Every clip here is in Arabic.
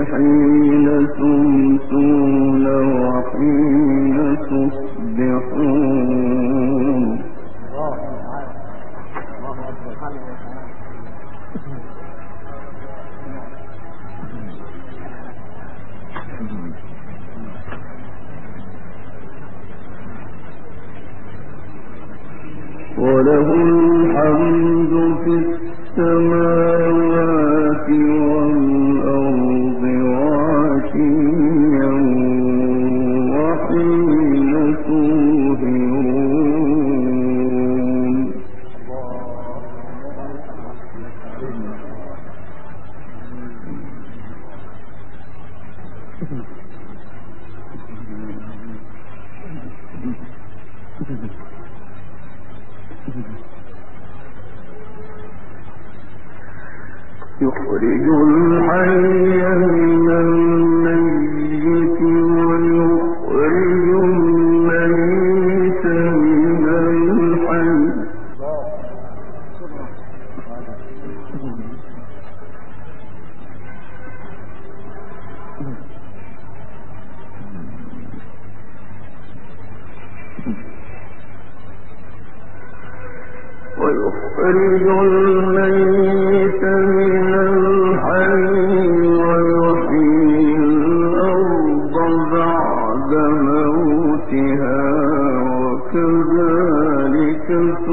حين تمسون وحين تصبحون. وله الحمد في السماوات والأرض وعشيا وحين تظهرون. يخرج الحي من الميت ويخرج الميت من الحي. ويخرج الميت من الحي ويحيي الأرض بعد موتها وكذلك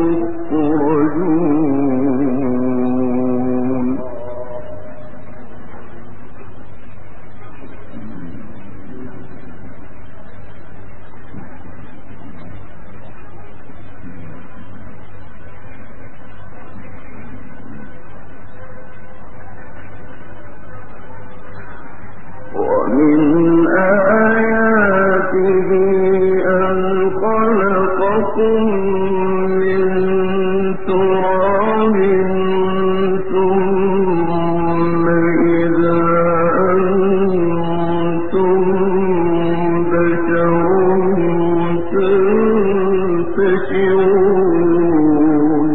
تخرجون. ومن آياته أن خلقكم من تراب ثم إذا أنتم بشر تنتشرون.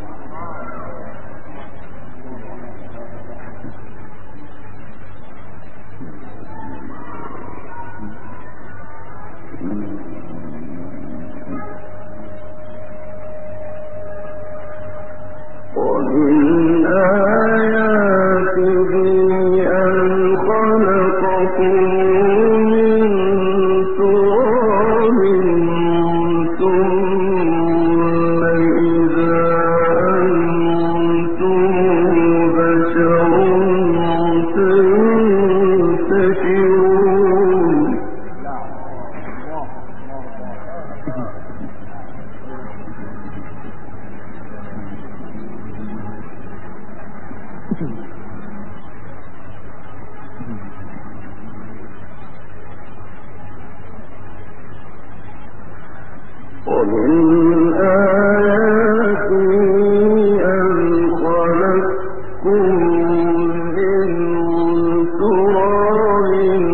ومن آياته أن خلقكم من تراب ثم إذا أنتم بشر تنتشرون. ومن آياته أن خلقكم من تراب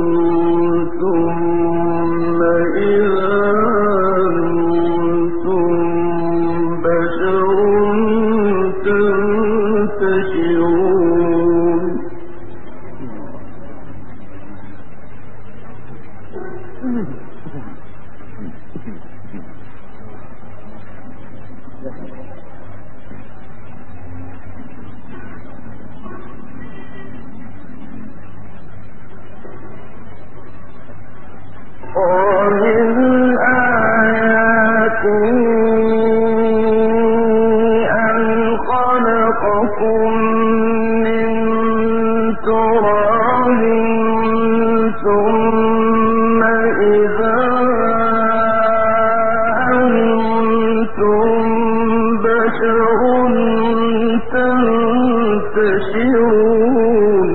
ثم إذا أنتم بشر تنتشرون. ومن آياته أن خلقكم من تراب ثم إذا أنتم بشر تنتشرون.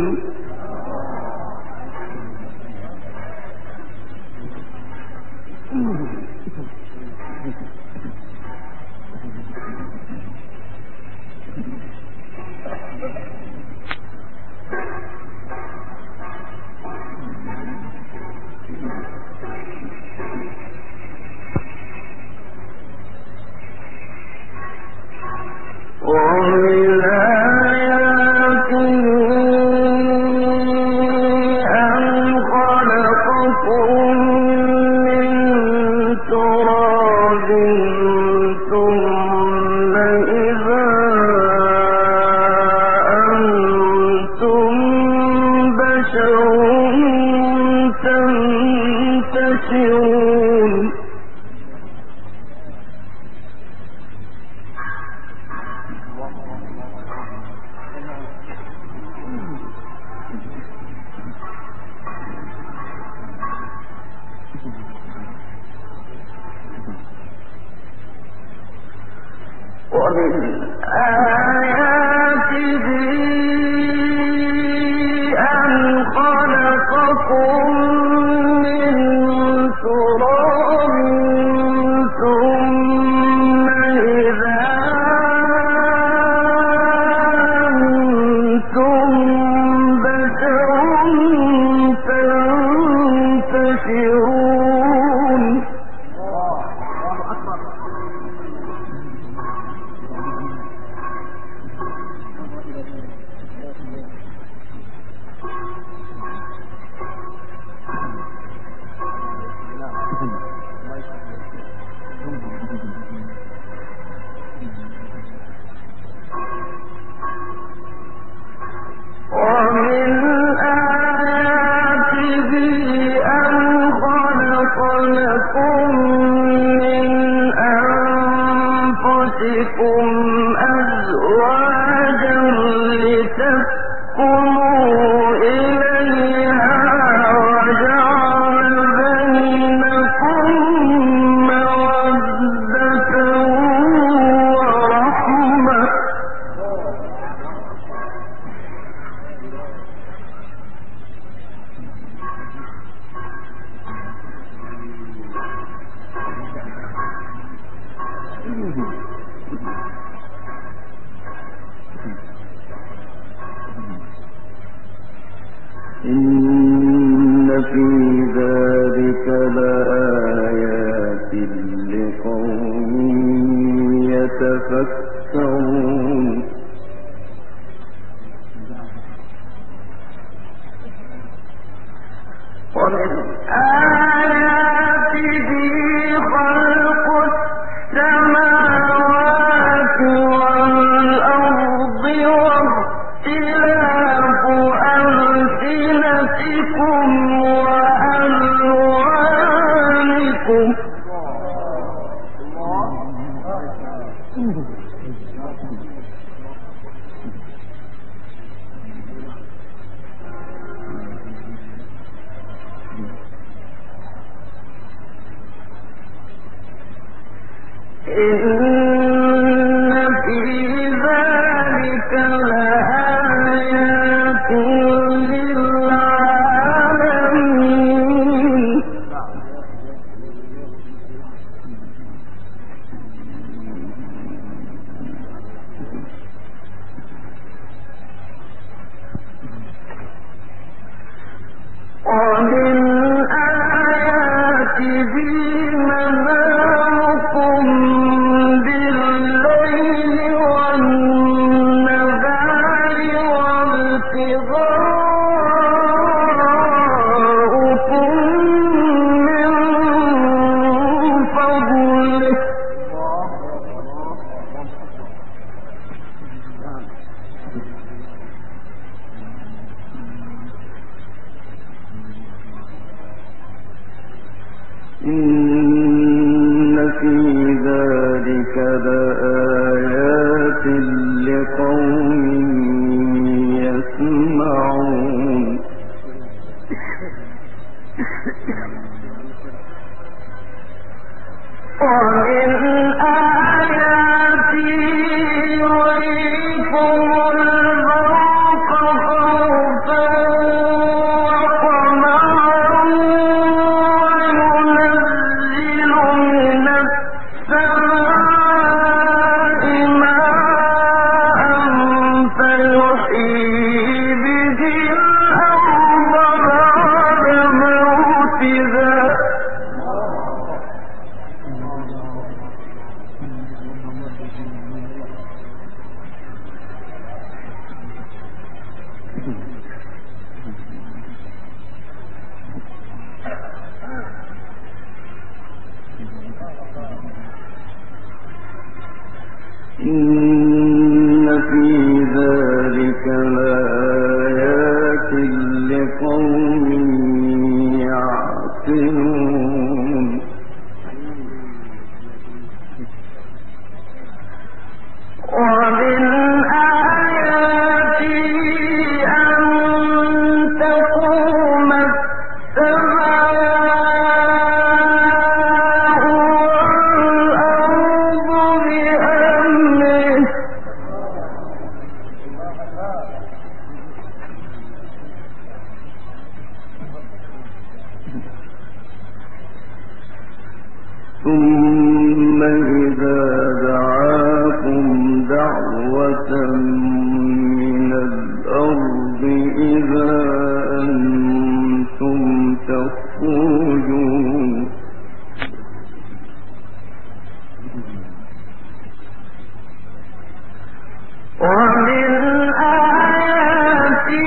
ومن آياته لتسكنوا إليها وجعل بينكم مودة ورحمة إن في ذلك لآيات لقوم يتفكرون ومن آياته خلق السماوات والأرض واختلاف ألسنتكم وألوانكم إن في ذلك لآيات للعالمين ومن آياته منامكم بالليل والنهار وابتغاؤكم من فضله إن في ذلك لآيات لقوم يسمعون ومن آياته يريكم البرق خوفا وطمعا وينزل من السماء ماء فيحيي به الأرض بعد موتها إن في ذلك لآيات لقوم يعقلون ومن آياته أن تقوم السماء والأرض بأمره ثم إذا دعاكم دعوة من الأرض إذا أنتم تخرجون ومن آياته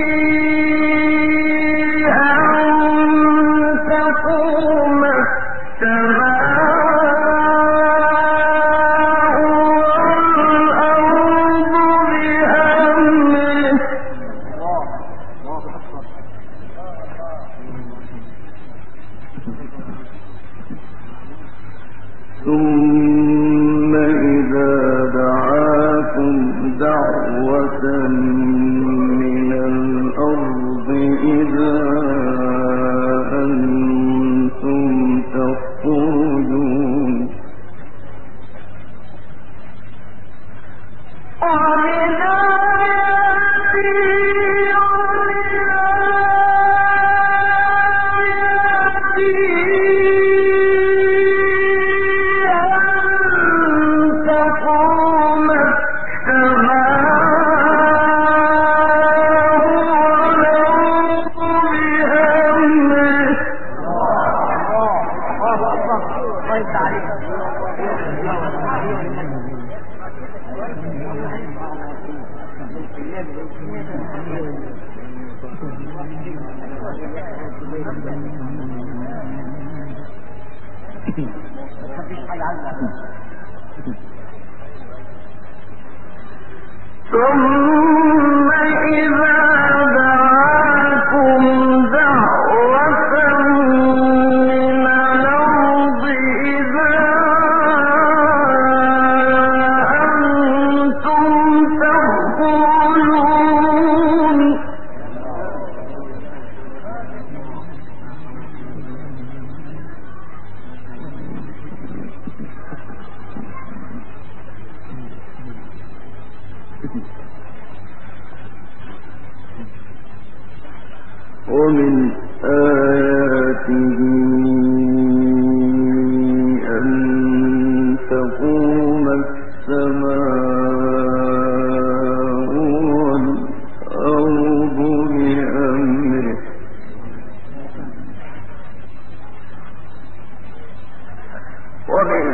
أن تقوم السماء والأرض بأمره إذا أنتم تخرجون ثم إذا دعاكم دعوة من الأرض إذا أنتم تخرجون ومن آياته أن تقوم السماء والأرض بأمره ومن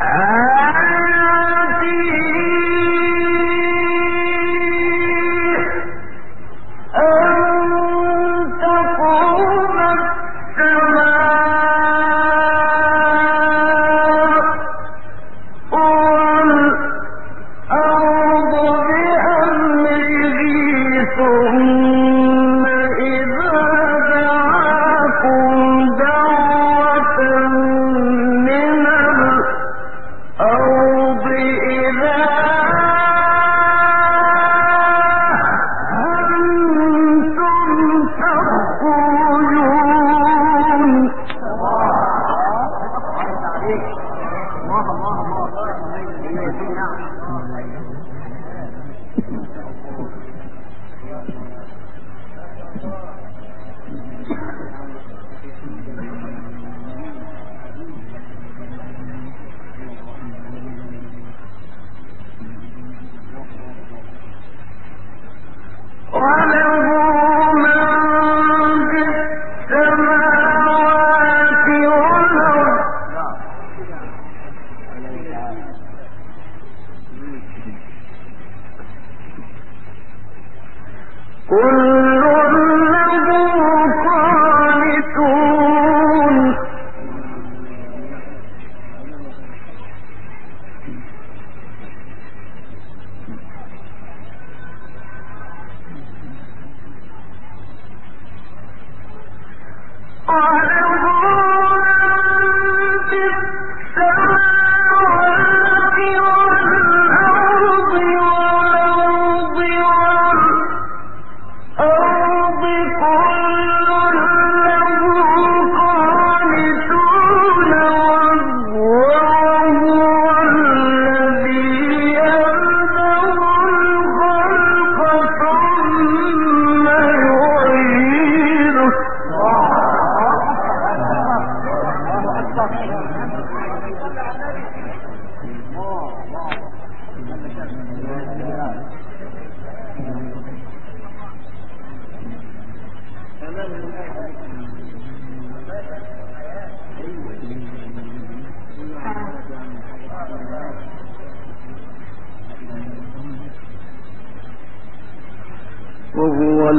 وهو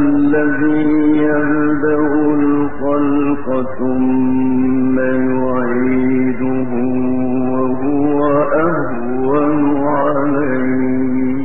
الذي يبدأ الخلق ثم يعيده وهو أهون عليه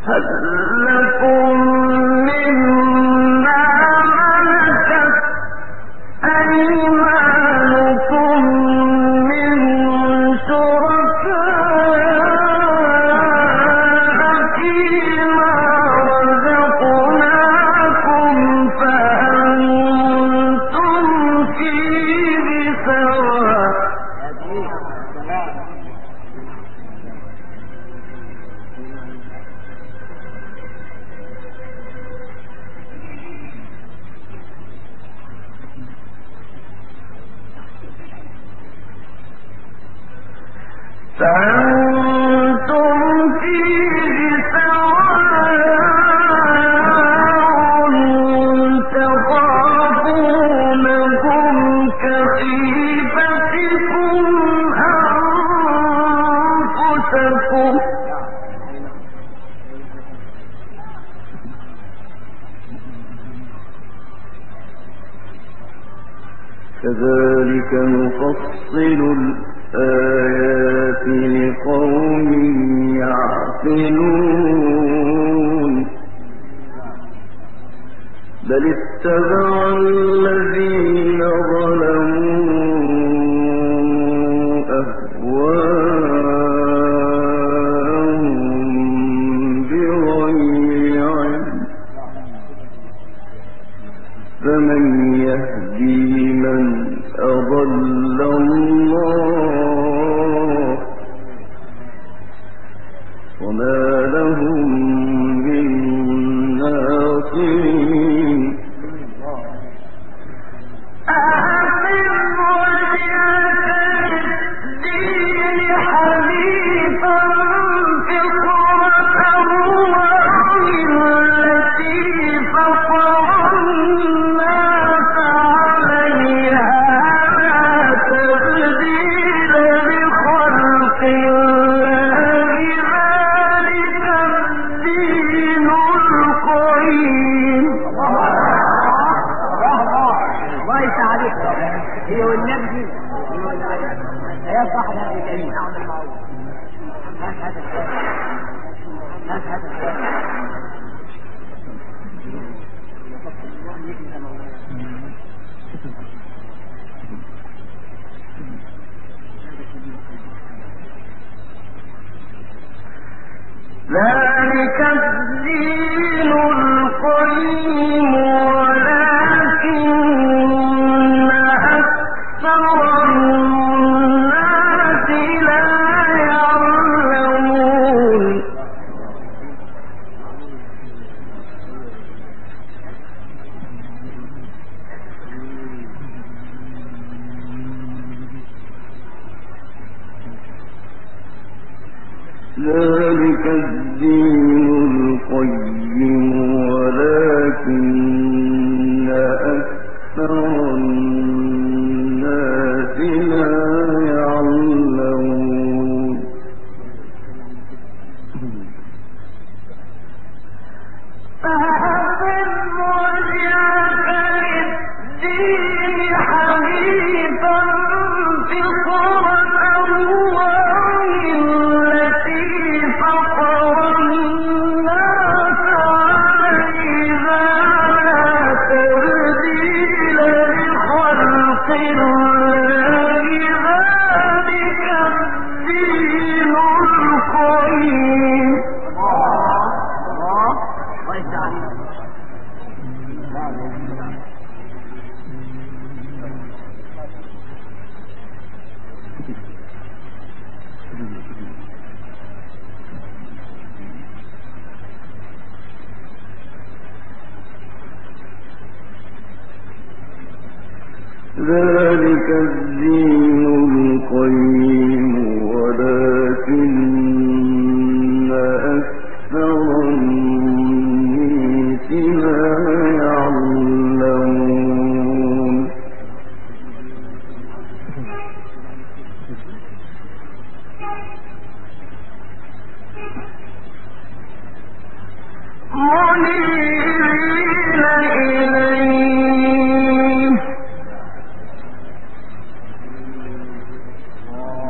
كذلك نفصل الآيات لقوم يعقلون بل اتبع الذين ظلموا أهواءهم بغير علم فمن يهدي من أضل الله وما لهم من ناصرين ذلك الدين القيم ولكن أكثر الناس لا يعلمون ذلك الدين القيم ولكن أكثر الناس لا يعلمون فأقم وجهك للدين حنيفا فطرة الله التي فطر الناس عليها لا تبديل لخلق الله ذلك الدين القيم ذلك الدين القيم ولكن أكثر الناس لا يعلمون منيبين إليه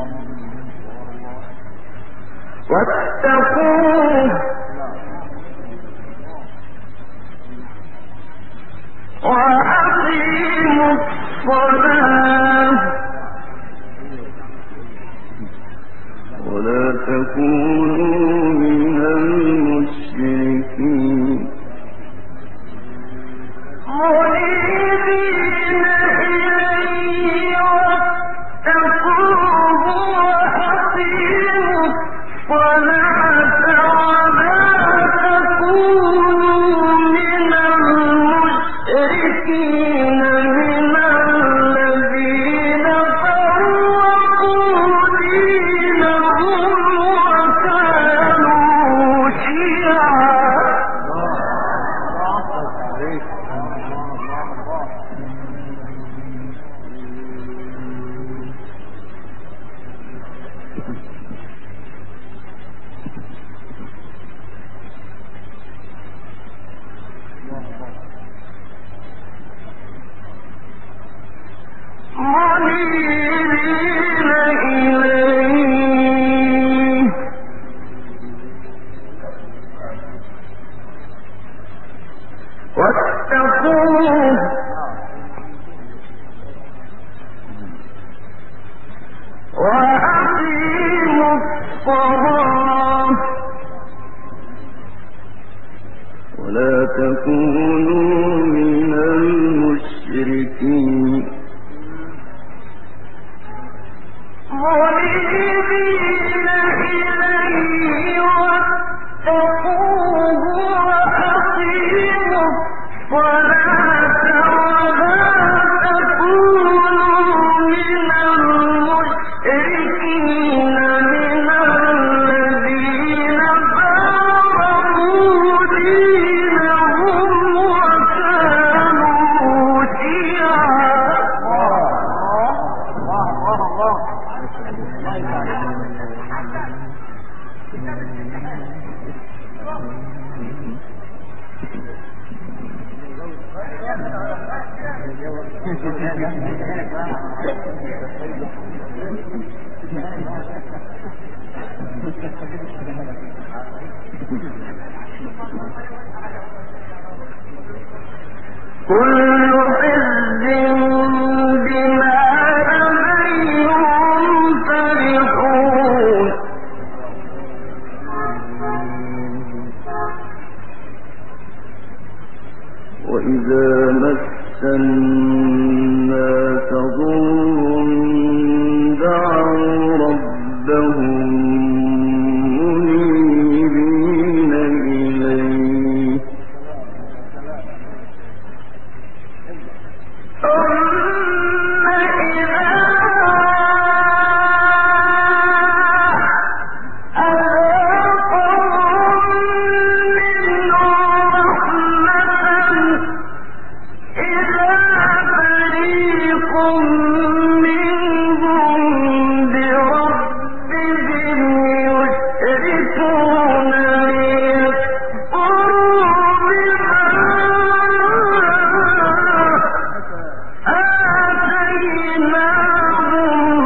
ولا تكونوا من المشركين منيبين إليه واتقوه وأقيموا الصلاة ولا تكونوا من المشركين من الذين فرقوا دينهم وكانوا شيعا. كل حزب بما لديهم فرحون وإذا مس الناس ضر دعوا ربهم منيبين إليه ثم إذا أذاقهم منه رحمة إذا فريق منهم بربهم يشركون ليكفروا بما آتيناهم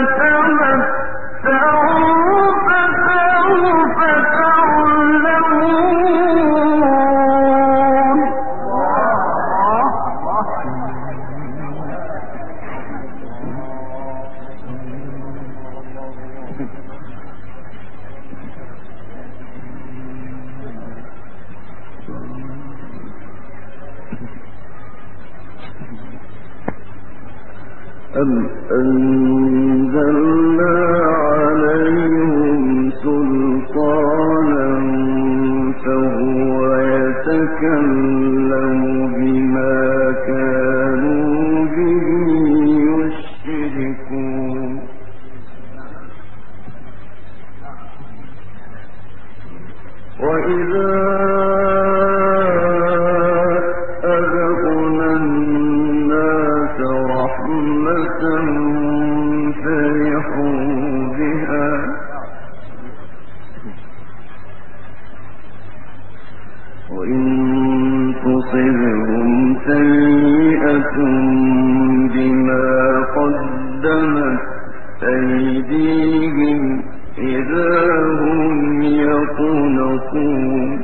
فتمتعوا فسوف تعلمون. أم أنزلنا عليهم سلطانا فهو يتكلم بما كانوا به يشركون وإذا أذقنا الناس رحمة فرحوا بها وإن تصبهم سيئة بما قدمت أيديهم إذا هم يقنطون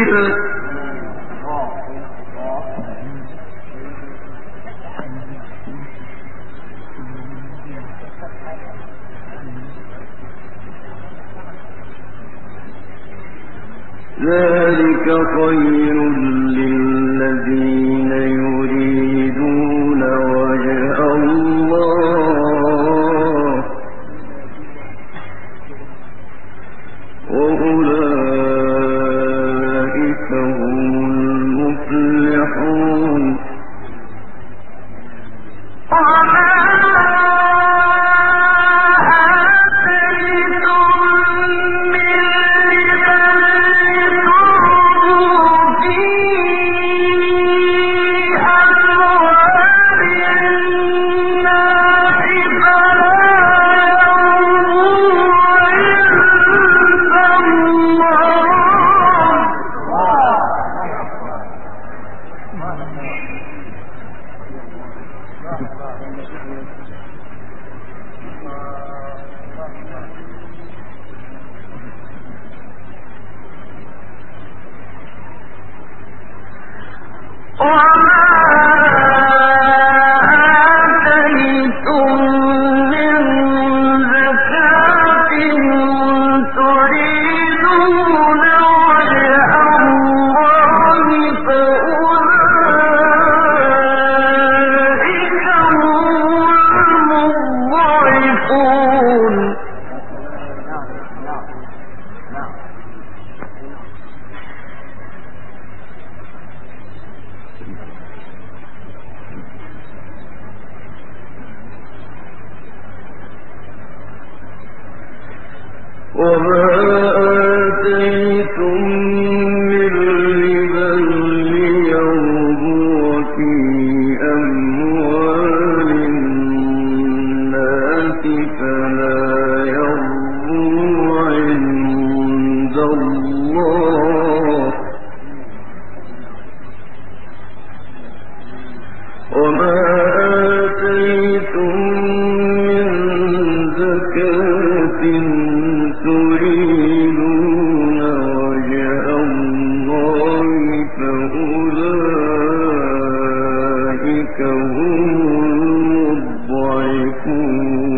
ذلك خير للذين يريدون وجه الله وأولئك هم المفلحون وما آتيتم من ربا ليربو في أموال الناس فلا يربو عند الله وما آتيتم من زكاة تريدون وجه الله فأولئك هم المضعفون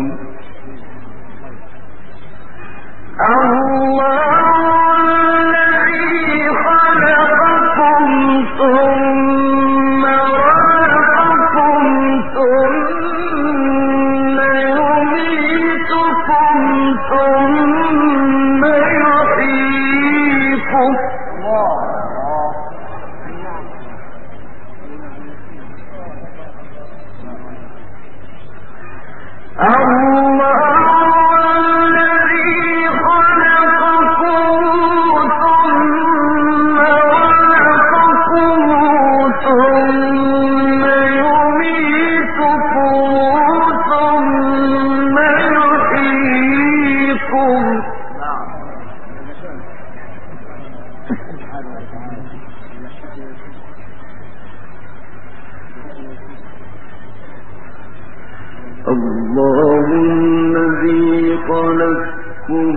الله الذي خلقكم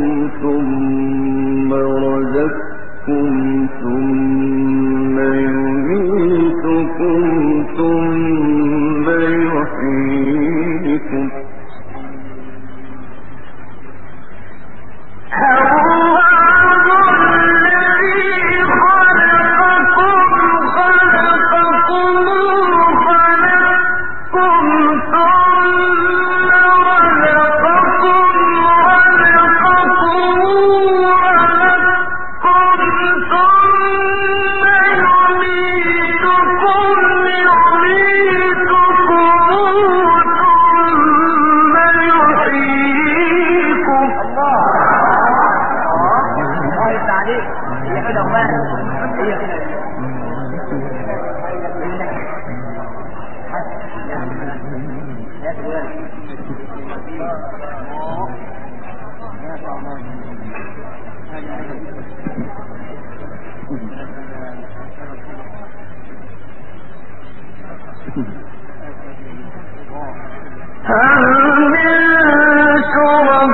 ثم رزقكم ثم يميتكم ثم يحييكم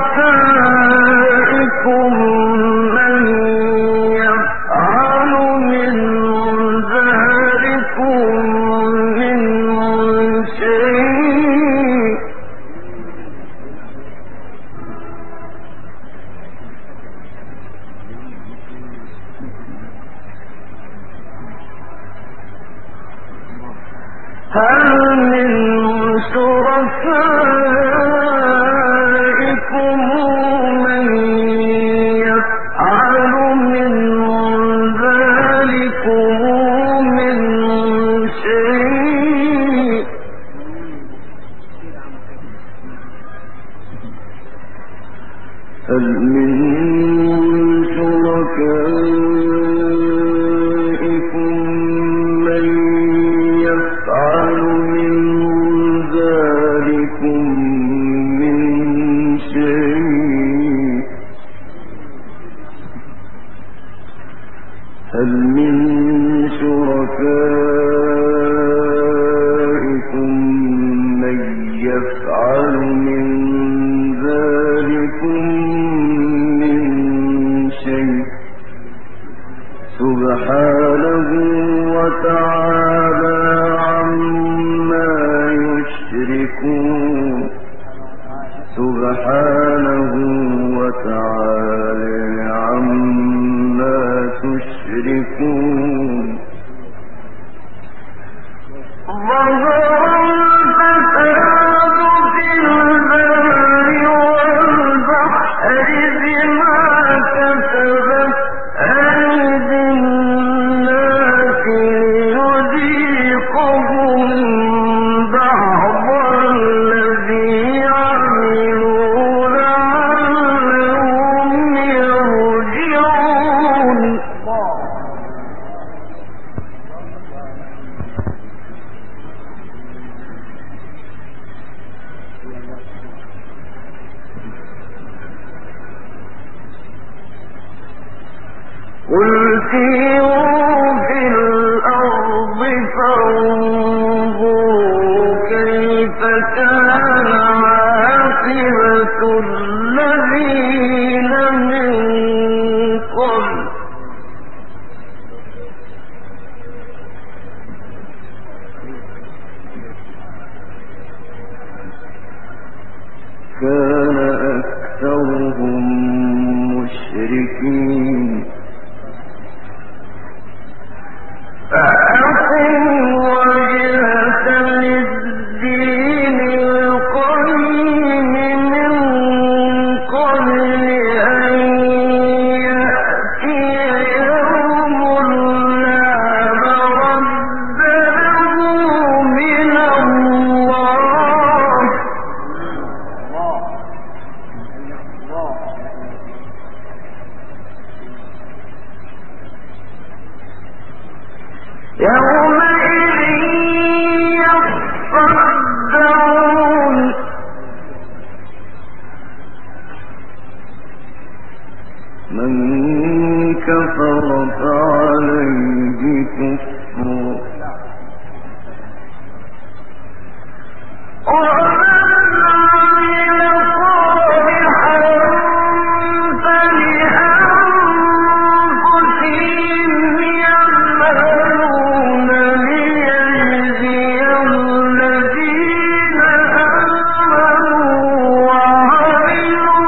من يفعل من هل من شركائكم من يفعل من ذلكم من شيء هل من شركائكم من يفعل من ذلكم من شيء هل من شركائكم من يفعل من ذلكم من شيء سبحانه وتعالى عما يشركون سبحانه وتعالى عما تشركون ظهر الفساد في البر والبحر بما كسبت أيدي الناس ليذيقهم بعض الذي عملوا لعلهم يرجعون قل سيروا في الأرض فانظروا كيف كان عاقبة الذين من قبل كان أكثرهم مشركين فأقم وجهك للدين القيم من قبل أن يأتي يوم لا مرد له من الله يومئذ يصدعون من كفر فعليه كفره ومن عمل صالحا فلأنفسهم يعملون ليجزي الذين آمنوا وعملوا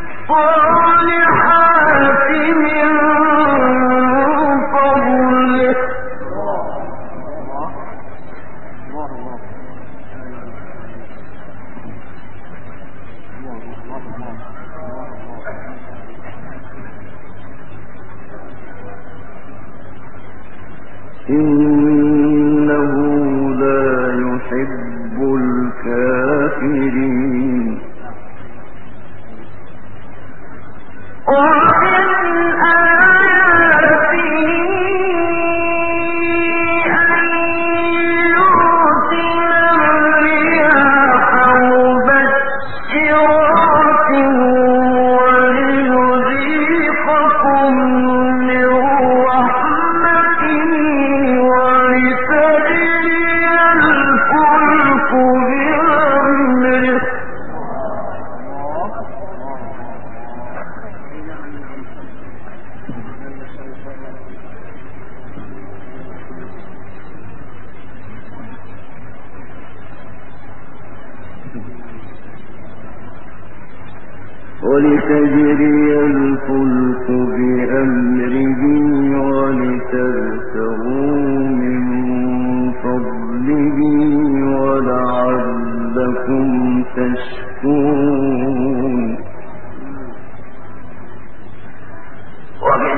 الصالحات من فضله إنه لا يحب الكافرين ومن آياته أن يرسل الرياح مبشرات وليذيقكم من رحمته ولتجري الفلك بأمره ولتجري الفلك بأمره ولتبتغوا من فضله تشكرون ومن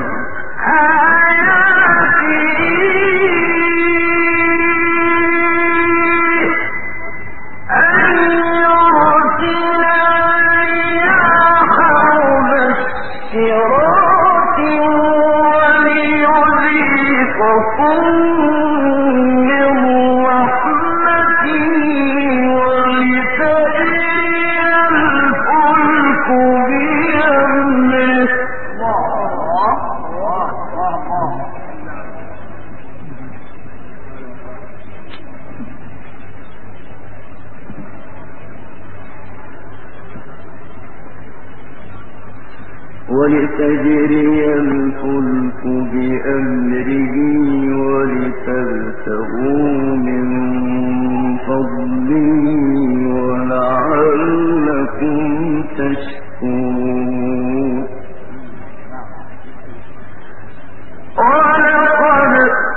ولتجري الفلك بأمره ولتبتغوا من فضله ولعلكم تشكرون ولقد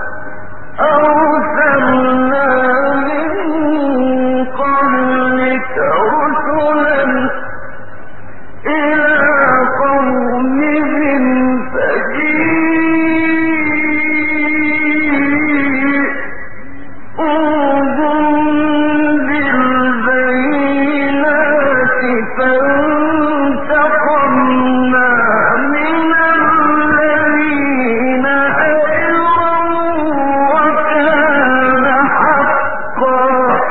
أرسلنا من قبلك رسلا إلى قومهم فجيئوهم بالبينات فانتقمنا من الذين أجرموا وكان حقا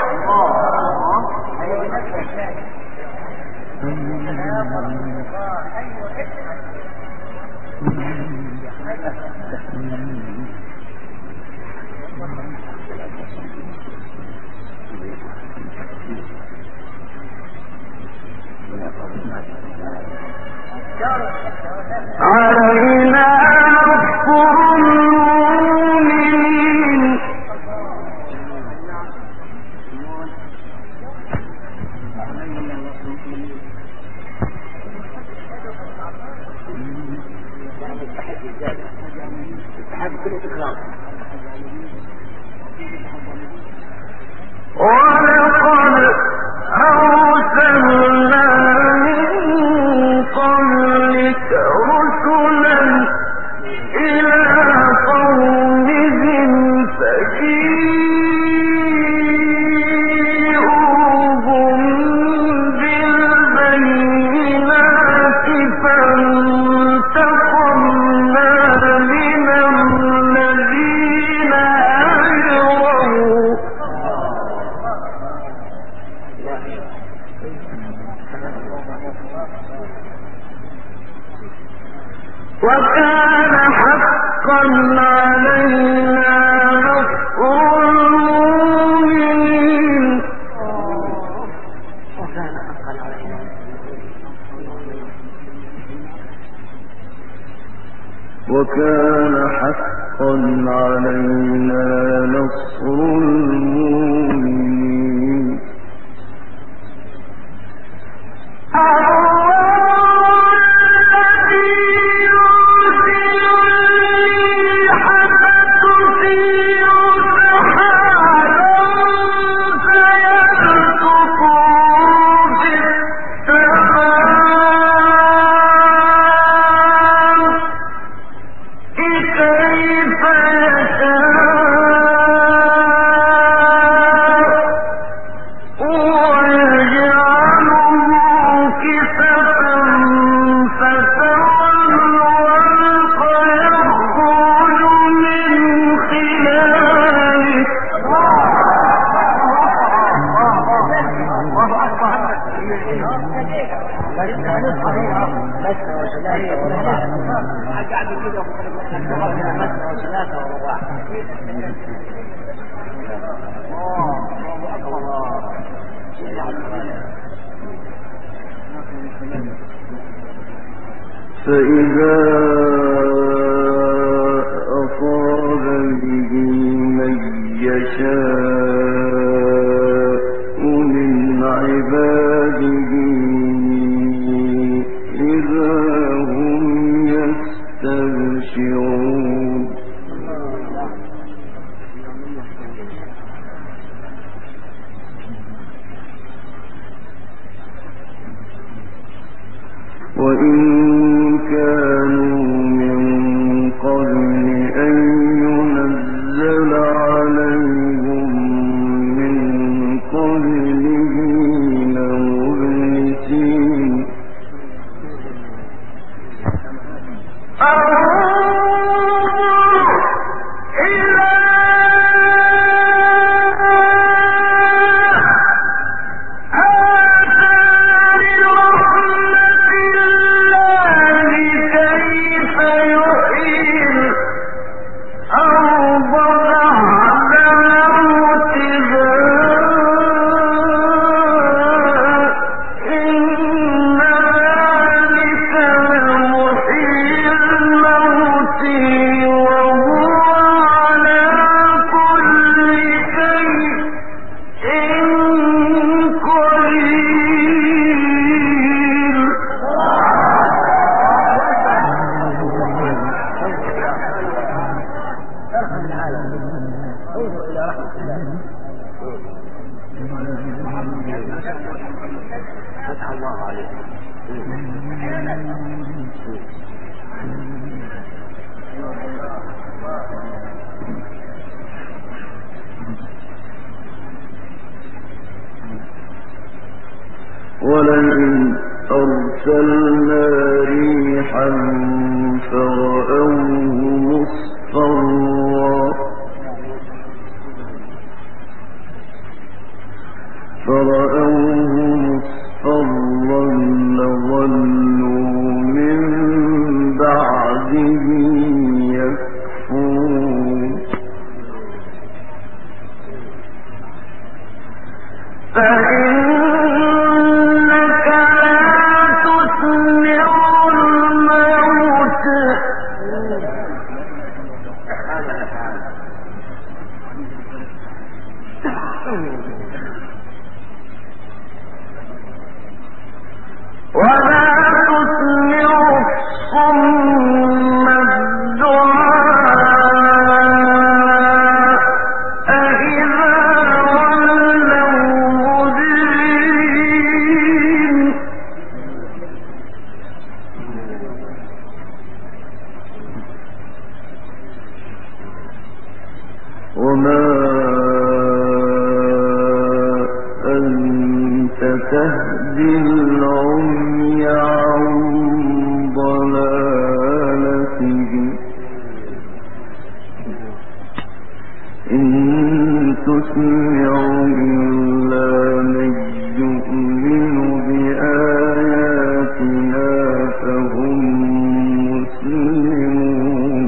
علينا نصر المؤمنين ولقد أرسلنا من قبلك رسلا إلى قومهم فجيئوهم بالبينات فانتقمنا من الذين أجرموا وكان حقا علينا نصر المؤمنين وكان حقا علينا نصر المؤمنين فإذا أصاب به من يشاء من عباده إذا هم يستبشرون انظر إلى رحمة الله. فتح الله عليك. ولئن أرسلنا ريحا فرأوه مصفرا لظلوا من بعده يكفرون فإنك لا تسمع الموت ولا تسمع الصم الدعاء إذا ولوا مدبرين وما أنت تهدي العمي عن ضلالتهم إن تسمع إلا من يؤمن بآياتنا فهم مسلمون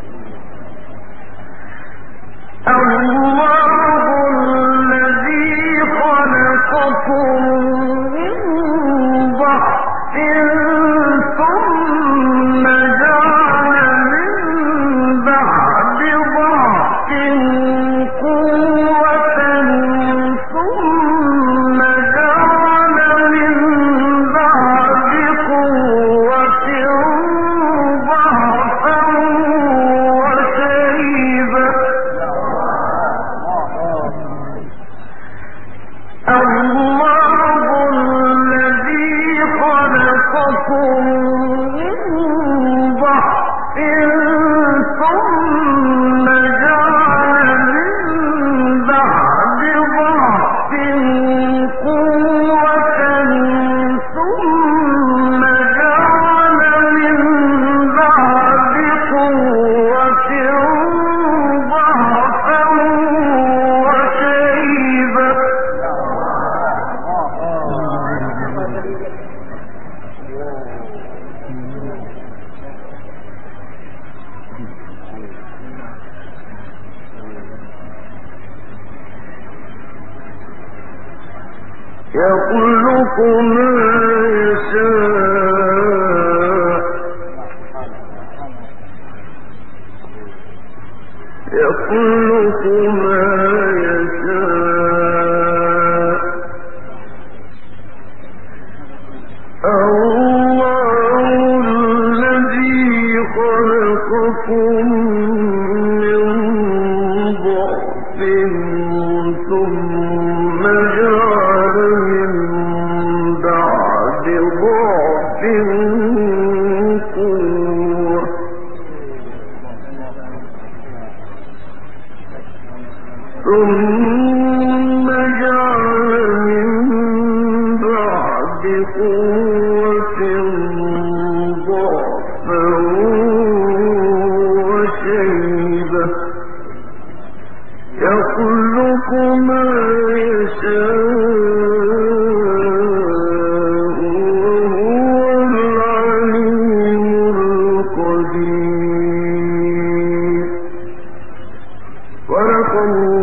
الله الذي خلقكم من ضعف ثم جعل من بعد ضعف قوة ثم جعل من بعد قوة ضعفا وشيبا الله الذي خلقكم من ضعف ثم جعل من بعد ضعف قوة ثم جعل من بعد قوة ضعفا وشيبا يخلق ما يشاء يخلق ما يشاء الله الذي خلقكم من ضعف ثم جعل من بعد ضعف قوة ثم جعل من بعد قوة ضعفا وشيبة يخلق ما يشاء وهو العليم القدير. صدق الله